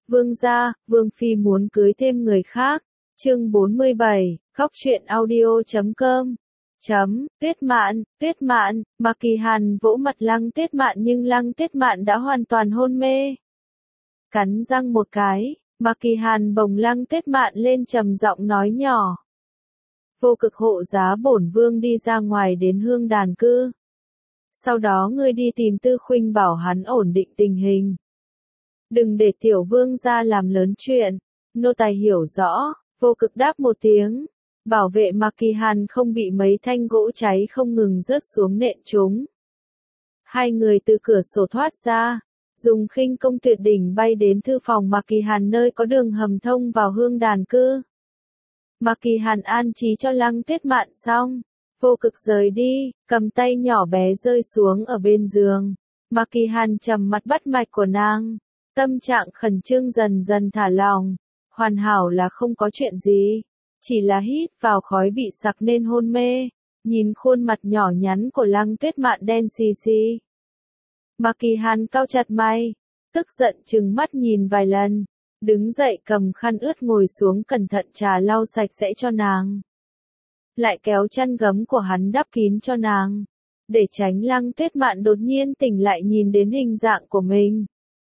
Vương gia, Vương Phi muốn cưới thêm người khác. Chương 47, khóc chuyện audio.com. Tuyết Mạn, Mạc Kỳ Hàn vỗ mặt Lăng Tuyết Mạn nhưng Lăng Tuyết Mạn đã hoàn toàn hôn mê. Cắn răng một cái, Mạc Kỳ Hàn bồng Lăng Tuyết Mạn lên trầm giọng nói nhỏ. Vô Cực hộ giá bổn vương đi ra ngoài đến Hương Đàn cư. Sau đó ngươi đi tìm Tư Khuynh bảo hắn ổn định tình hình. Đừng để tiểu vương gia làm lớn chuyện. Nô tài hiểu rõ. Vô Cực đáp một tiếng. Bảo vệ Mạc Kỳ Hàn không bị mấy thanh gỗ cháy không ngừng rớt xuống nện chúng. Hai người từ cửa sổ thoát ra. Dùng khinh công tuyệt đỉnh bay đến thư phòng Mạc Kỳ Hàn nơi có đường hầm thông vào Hương Đàn cư. Mạc Kỳ Hàn an trí cho Lăng Tuyết Mạn xong. Vô Cực rời đi, cầm tay nhỏ bé rơi xuống ở bên giường. Mạc Kỳ Hàn trầm mặt bắt mạch của nàng. Tâm trạng khẩn trương dần dần thả lỏng. Hoàn hảo là không có chuyện gì. Chỉ là hít vào khói bị sặc nên hôn mê. Nhìn khuôn mặt nhỏ nhắn của Lăng Tuyết Mạn đen xì xì. Mạc Kỳ Hàn cau chặt mày. Tức giận trừng mắt nhìn vài lần. Đứng dậy cầm khăn ướt ngồi xuống cẩn thận trà lau sạch sẽ cho nàng. Lại kéo chăn gấm của hắn đắp kín cho nàng. Để tránh Lăng Tuyết Mạn đột nhiên tỉnh lại nhìn đến hình dạng của mình.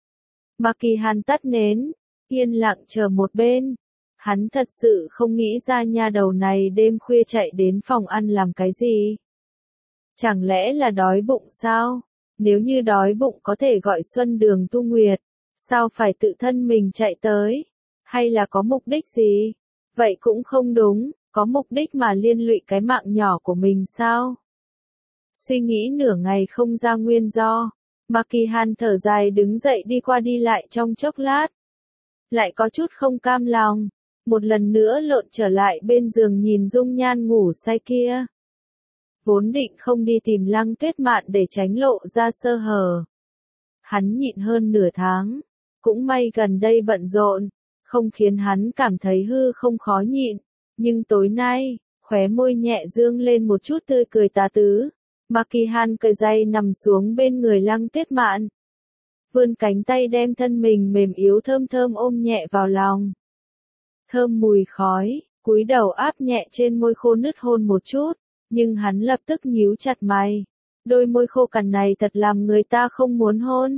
Mạc Kỳ Hàn tắt nến, yên lặng chờ một bên. Hắn thật sự không nghĩ ra nha đầu này đêm khuya chạy đến phòng ăn làm cái gì. Chẳng lẽ là đói bụng sao? Nếu như đói bụng có thể gọi Xuân Đường Tu Nguyệt. Sao phải tự thân mình chạy tới? Hay là có mục đích gì? Vậy cũng không đúng, có mục đích mà liên lụy cái mạng nhỏ của mình sao? Suy nghĩ nửa ngày không ra nguyên do. Mạc Kỳ Hàn thở dài đứng dậy đi qua đi lại trong chốc lát. Lại có chút không cam lòng. Một lần nữa lộn trở lại bên giường nhìn dung nhan ngủ say kia. Vốn định không đi tìm Lăng Tuyết Mạn để tránh lộ ra sơ hở. Hắn nhịn hơn nửa tháng. Cũng may gần đây bận rộn. Không khiến hắn cảm thấy hư không khó nhịn. Nhưng tối nay, khóe môi nhẹ dương lên một chút tươi cười tà tứ. Mạc Kỳ Hàn cởi giày nằm xuống bên người Lăng Tuyết Mạn. Vươn cánh tay đem thân mình mềm yếu thơm thơm ôm nhẹ vào lòng. Thơm mùi khói, cúi đầu áp nhẹ trên môi khô nứt hôn một chút, nhưng hắn lập tức nhíu chặt mày. Đôi môi khô cằn này thật làm người ta không muốn hôn.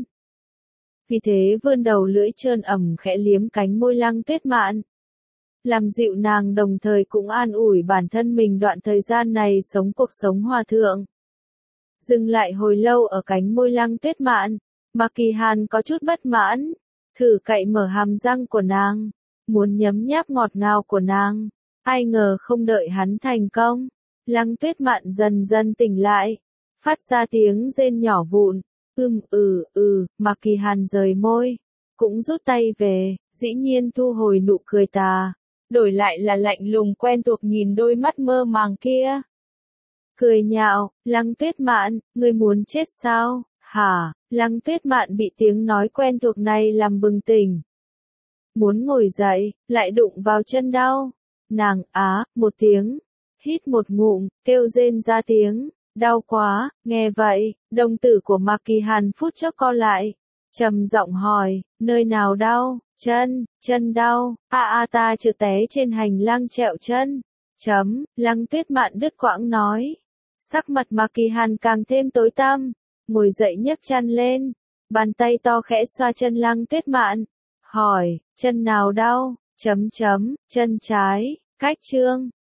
Vì thế vươn đầu lưỡi trơn ẩm khẽ liếm cánh môi Lăng Tuyết Mạn. Làm dịu nàng đồng thời cũng an ủi bản thân mình đoạn thời gian này sống cuộc sống hòa thượng. Dừng lại hồi lâu ở cánh môi Lăng Tuyết Mạn, Mạc Kỳ Hàn có chút bất mãn, thử cậy mở hàm răng của nàng, muốn nhấm nháp ngọt ngào của nàng, ai ngờ không đợi hắn thành công, Lăng Tuyết Mạn dần dần tỉnh lại, phát ra tiếng rên nhỏ vụn, Mạc Kỳ Hàn rời môi, cũng rút tay về, dĩ nhiên thu hồi nụ cười tà, đổi lại là lạnh lùng quen thuộc nhìn đôi mắt mơ màng kia. Cười nhạo, Lăng Tuyết Mạn, ngươi muốn chết sao? Hả? Lăng Tuyết Mạn bị tiếng nói quen thuộc này làm bừng tỉnh. Muốn ngồi dậy, lại đụng vào chân đau. Nàng một tiếng, hít một ngụm, kêu rên ra tiếng, đau quá, nghe vậy, đồng tử của Mạc Kỳ Hàn phút chốc co lại. Trầm giọng hỏi, nơi nào đau? Chân đau, ta trượt té trên hành lang trẹo chân. Lăng Tuyết Mạn đứt quãng nói. Sắc mặt Mạc Kỳ Hàn càng thêm tối tăm, ngồi dậy nhấc chăn lên, bàn tay to khẽ xoa chân Lăng Tuyết Mạn, hỏi, chân nào đau, chân trái, cách chương.